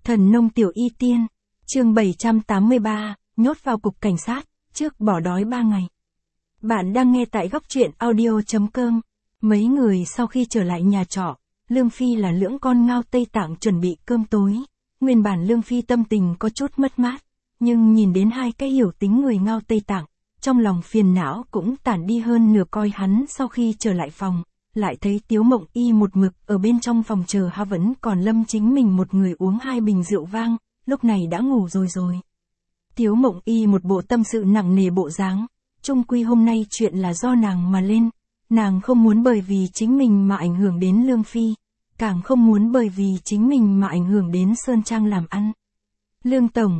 Thần nông tiểu y tiên, chương 783, nhốt vào cục cảnh sát, trước bỏ đói 3 ngày. Bạn đang nghe tại góc truyện audio.com. Mấy người sau khi trở lại nhà trọ, Lương Phi là lưỡng con ngao Tây Tạng chuẩn bị cơm tối. Nguyên bản Lương Phi tâm tình có chút mất mát, nhưng nhìn đến hai cái hiểu tính người ngao Tây Tạng, trong lòng phiền não cũng tản đi hơn nửa. Coi hắn sau khi trở lại phòng, lại thấy Tiếu Mộng Y một mực ở bên trong phòng chờ ha, vẫn còn lâm chính mình một người uống 2 bình rượu vang, lúc này đã ngủ rồi. Tiếu Mộng Y một bộ tâm sự nặng nề bộ dáng, chung quy hôm nay chuyện là do nàng mà lên, nàng không muốn bởi vì chính mình mà ảnh hưởng đến Lương Phi, càng không muốn bởi vì chính mình mà ảnh hưởng đến Sơn Trang làm ăn. Lương Tổng,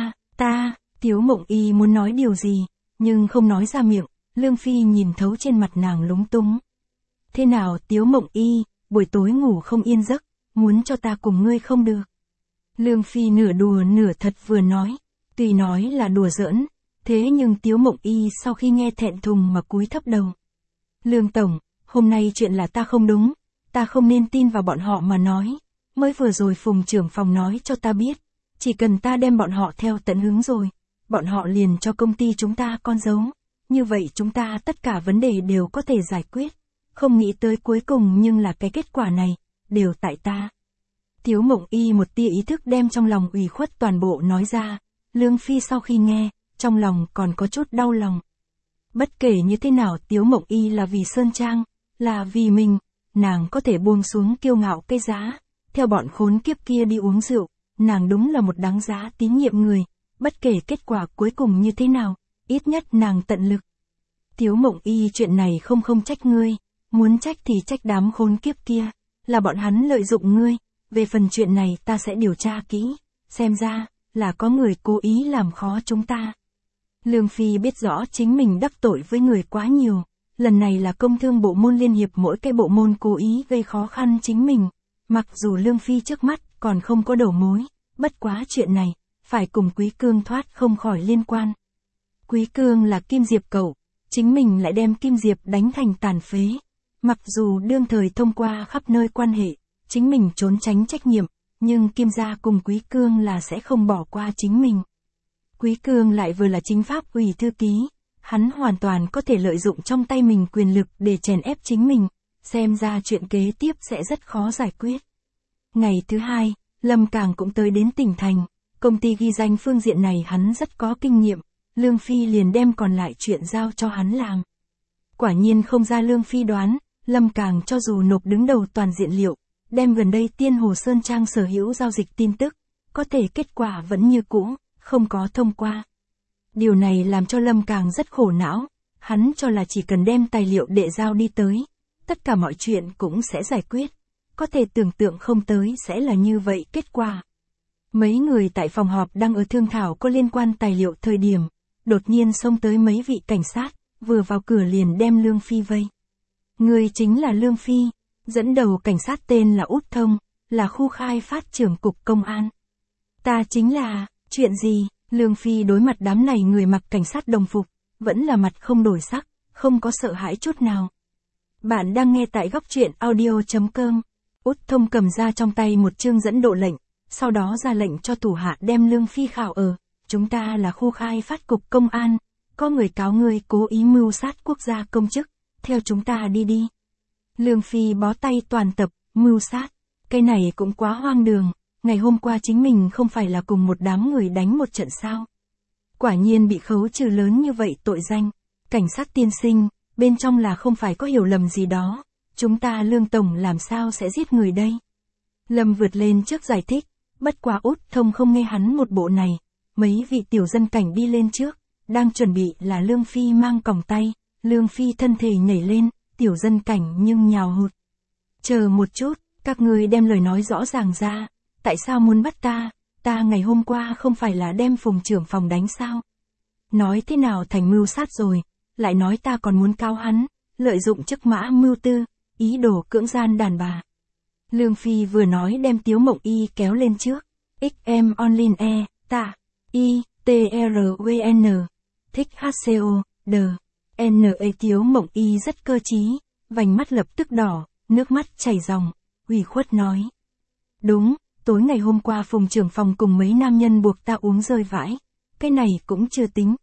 Tiếu Mộng Y muốn nói điều gì, nhưng không nói ra miệng. Lương Phi nhìn thấu trên mặt nàng lúng túng. Thế nào Tiếu Mộng Y, buổi tối ngủ không yên giấc, muốn cho ta cùng ngươi không được. Lương Phi nửa đùa nửa thật vừa nói, tuy nói là đùa giỡn, thế nhưng Tiếu Mộng Y sau khi nghe thẹn thùng mà cúi thấp đầu. Lương Tổng, hôm nay chuyện là ta không đúng, ta không nên tin vào bọn họ mà nói, mới vừa rồi Phùng trưởng phòng nói cho ta biết, chỉ cần ta đem bọn họ theo tận hứng rồi, bọn họ liền cho công ty chúng ta con dấu, như vậy chúng ta tất cả vấn đề đều có thể giải quyết, không nghĩ tới cuối cùng nhưng là cái kết quả này, đều tại ta. Tiếu Mộng Y một tia ý thức đem trong lòng ủy khuất toàn bộ nói ra, Lương Phi sau khi nghe, trong lòng còn có chút đau lòng. Bất kể như thế nào Tiếu Mộng Y là vì Sơn Trang, là vì mình, nàng có thể buông xuống kiêu ngạo cái giá, theo bọn khốn kiếp kia đi uống rượu, nàng đúng là một đáng giá tín nhiệm người, bất kể kết quả cuối cùng như thế nào, ít nhất nàng tận lực. Tiếu Mộng Y chuyện này không trách ngươi, muốn trách thì trách đám khốn kiếp kia, là bọn hắn lợi dụng ngươi, về phần chuyện này ta sẽ điều tra kỹ, xem ra, là có người cố ý làm khó chúng ta. Lương Phi biết rõ chính mình đắc tội với người quá nhiều, lần này là công thương bộ môn liên hiệp mỗi cái bộ môn cố ý gây khó khăn chính mình, mặc dù Lương Phi trước mắt còn không có đầu mối, bất quá chuyện này, phải cùng Quý Cương thoát không khỏi liên quan. Quý Cương là Kim Diệp cậu, chính mình lại đem Kim Diệp đánh thành tàn phế, mặc dù đương thời thông qua khắp nơi quan hệ, chính mình trốn tránh trách nhiệm, nhưng Kim gia cùng Quý Cương là sẽ không bỏ qua chính mình. Quý Cương lại vừa là chính pháp ủy thư ký, hắn hoàn toàn có thể lợi dụng trong tay mình quyền lực để chèn ép chính mình, xem ra chuyện kế tiếp sẽ rất khó giải quyết. Ngày thứ hai, Lâm Càng cũng tới đến tỉnh thành, công ty ghi danh phương diện này hắn rất có kinh nghiệm, Lương Phi liền đem còn lại chuyện giao cho hắn làm. Quả nhiên không ra Lương Phi đoán, Lâm Càng cho dù nộp đứng đầu toàn diện liệu, đem gần đây Tiên Hồ Sơn Trang sở hữu giao dịch tin tức, có thể kết quả vẫn như cũ, không có thông qua. Điều này làm cho Lâm Càng rất khổ não, hắn cho là chỉ cần đem tài liệu đệ giao đi tới, tất cả mọi chuyện cũng sẽ giải quyết, có thể tưởng tượng không tới sẽ là như vậy kết quả. Mấy người tại phòng họp đang ở thương thảo có liên quan tài liệu thời điểm, đột nhiên xông tới mấy vị cảnh sát, vừa vào cửa liền đem Lương Phi vây. Người chính là Lương Phi, dẫn đầu cảnh sát tên là Út Thông, là khu khai phát trưởng cục công an. Ta chính là, chuyện gì? Lương Phi đối mặt đám này người mặc cảnh sát đồng phục, vẫn là mặt không đổi sắc, không có sợ hãi chút nào. Bạn đang nghe tại góc truyện audio.com. Út Thông cầm ra trong tay một chương dẫn độ lệnh, sau đó ra lệnh cho thủ hạ đem Lương Phi khảo ở. Chúng ta là khu khai phát cục công an, có người cáo ngươi cố ý mưu sát quốc gia công chức, theo chúng ta đi. Lương Phi bó tay toàn tập, mưu sát, cái này cũng quá hoang đường, ngày hôm qua chính mình không phải là cùng một đám người đánh một trận sao. Quả nhiên bị khấu trừ lớn như vậy tội danh, cảnh sát tiên sinh, bên trong là không phải có hiểu lầm gì đó, chúng ta Lương Tổng làm sao sẽ giết người đây. Lâm vượt lên trước giải thích, bất quá Út Thông không nghe hắn một bộ này, mấy vị tiểu dân cảnh đi lên trước, đang chuẩn bị là Lương Phi mang còng tay, Lương Phi thân thể nhảy lên, tiểu dân cảnh nhưng nhào hụt. Chờ một chút, các ngươi đem lời nói rõ ràng ra, tại sao muốn bắt ta ngày hôm qua không phải là đem Phùng trưởng phòng đánh sao? Nói thế nào thành mưu sát rồi, lại nói ta còn muốn cáo hắn, lợi dụng chức mã mưu tư, ý đồ cưỡng gian đàn bà. Lương Phi vừa nói đem Tiếu Mộng Y kéo lên trước, XM online e, ta, I, TRVN, thích HCO, N.A. Tiếu Mộng Y rất cơ trí, vành mắt lập tức đỏ, nước mắt chảy ròng, ủy khuất nói. Đúng, tối ngày hôm qua Phùng trưởng phòng cùng mấy nam nhân buộc ta uống rơi vãi. Cái này cũng chưa tính,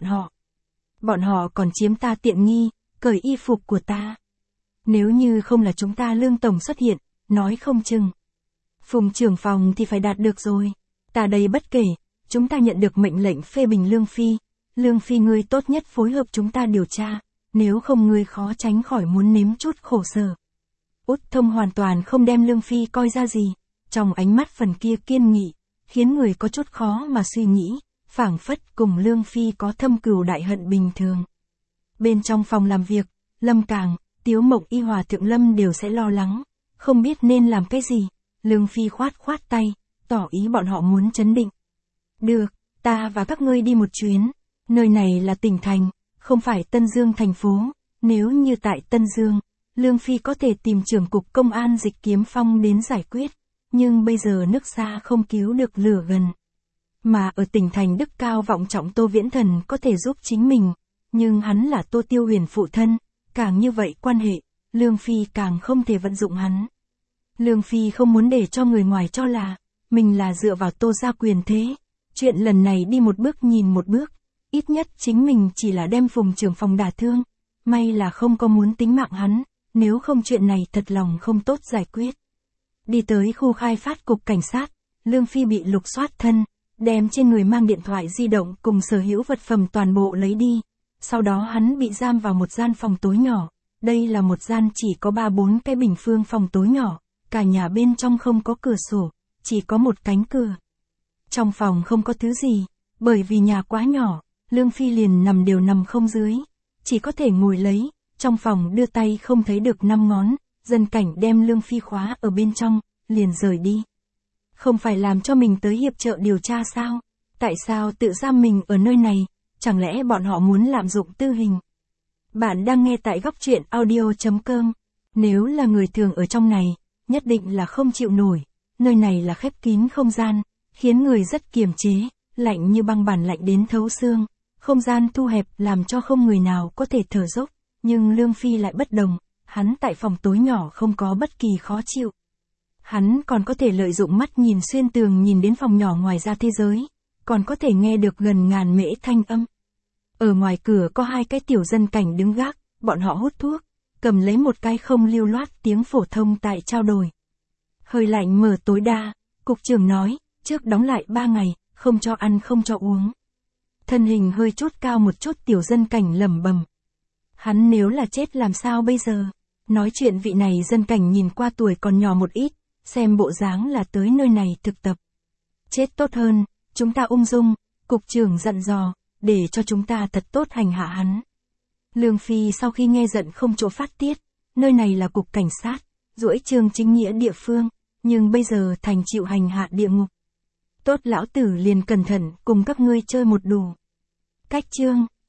bọn họ còn chiếm ta tiện nghi, cởi y phục của ta. Nếu như không là chúng ta Lương tổng xuất hiện, nói không chừng Phùng trưởng phòng thì phải đạt được rồi. Ta đây bất kể, chúng ta nhận được mệnh lệnh phê bình Lương Phi. Lương Phi ngươi tốt nhất phối hợp chúng ta điều tra, nếu không ngươi khó tránh khỏi muốn nếm chút khổ sở. Út Thông hoàn toàn không đem Lương Phi coi ra gì, trong ánh mắt phần kia kiên nghị, khiến người có chút khó mà suy nghĩ, phảng phất cùng Lương Phi có thâm cừu đại hận bình thường. Bên trong phòng làm việc, Lâm Càng, Tiếu Mộng Y Hòa Thượng Lâm đều sẽ lo lắng, không biết nên làm cái gì. Lương Phi khoát tay, tỏ ý bọn họ muốn trấn định. Được, ta và các ngươi đi một chuyến, nơi này là tỉnh thành, không phải Tân Dương thành phố, nếu như tại Tân Dương, Lương Phi có thể tìm trưởng cục công an Dịch Kiếm Phong đến giải quyết, nhưng bây giờ nước xa không cứu được lửa gần. Mà ở tỉnh thành đức cao vọng trọng Tô Viễn Thần có thể giúp chính mình, nhưng hắn là Tô Tiêu Huyền phụ thân, càng như vậy quan hệ, Lương Phi càng không thể vận dụng hắn. Lương Phi không muốn để cho người ngoài cho là mình là dựa vào Tô gia quyền thế. Chuyện lần này đi một bước nhìn một bước, ít nhất chính mình chỉ là đem Phùng trưởng phòng đả thương, may là không có muốn tính mạng hắn, nếu không chuyện này thật lòng không tốt giải quyết. Đi tới khu khai phát cục cảnh sát, Lương Phi bị lục soát thân, đem trên người mang điện thoại di động cùng sở hữu vật phẩm toàn bộ lấy đi. Sau đó hắn bị giam vào một gian phòng tối nhỏ, đây là một gian chỉ có 3-4 cái bình phương phòng tối nhỏ, cả nhà bên trong không có cửa sổ, chỉ có một cánh cửa. Trong phòng không có thứ gì, bởi vì nhà quá nhỏ, Lương Phi liền nằm đều nằm không dưới, chỉ có thể ngồi lấy, trong phòng đưa tay không thấy được 5 ngón, dân cảnh đem Lương Phi khóa ở bên trong, liền rời đi. Không phải làm cho mình tới hiệp trợ điều tra sao? Tại sao tự giam mình ở nơi này? Chẳng lẽ bọn họ muốn lạm dụng tư hình? Bạn đang nghe tại góc truyện audio.com. Nếu là người thường ở trong này, nhất định là không chịu nổi. Nơi này là khép kín không gian, khiến người rất kiềm chế, lạnh như băng bản lạnh đến thấu xương. Không gian thu hẹp làm cho không người nào có thể thở dốc. Nhưng Lương Phi lại bất đồng, hắn tại phòng tối nhỏ không có bất kỳ khó chịu. Hắn còn có thể lợi dụng mắt nhìn xuyên tường nhìn đến phòng nhỏ ngoài ra thế giới, còn có thể nghe được gần ngàn mễ thanh âm. Ở ngoài cửa có 2 cái tiểu dân cảnh đứng gác, bọn họ hút thuốc, cầm lấy một cái không lưu loát tiếng phổ thông tại trao đổi. Hơi lạnh mở tối đa, cục trưởng nói, trước đóng lại 3 ngày, không cho ăn không cho uống. Thân hình hơi chút cao một chút tiểu dân cảnh lẩm bẩm. Hắn nếu là chết làm sao bây giờ? Nói chuyện vị này dân cảnh nhìn qua tuổi còn nhỏ một ít, xem bộ dáng là tới nơi này thực tập. Chết tốt hơn, chúng ta ung dung, cục trưởng dặn dò, để cho chúng ta thật tốt hành hạ hắn. Lương Phi sau khi nghe giận không chỗ phát tiết, nơi này là cục cảnh sát, duỗi trường chính nghĩa địa phương, nhưng bây giờ thành chịu hành hạ địa ngục. Tốt lão tử liền cẩn thận cùng các ngươi chơi một đủ. Cách chương